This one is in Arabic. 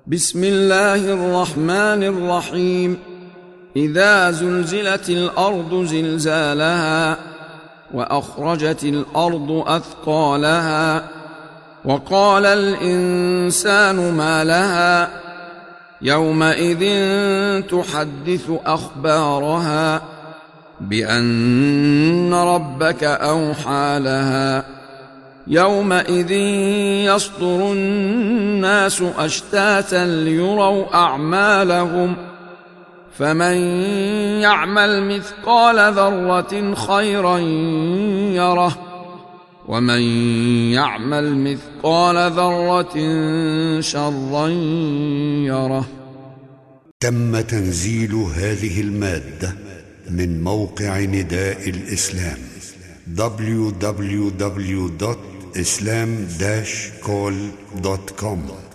بسم الله الرحمن الرحيم. إذا زلزلت الأرض زلزالها وأخرجت الأرض أثقالها وقال الإنسان ما لها يومئذ تحدث أخبارها بأن ربك أوحى لها يومئذ يصدر الناس أشتاتا ليروا أعمالهم فمن يعمل مثقال ذرة خيرا يره ومن يعمل مثقال ذرة شرا يره. تم تنزيل هذه المادة من موقع نداء الإسلام www.islam-call.com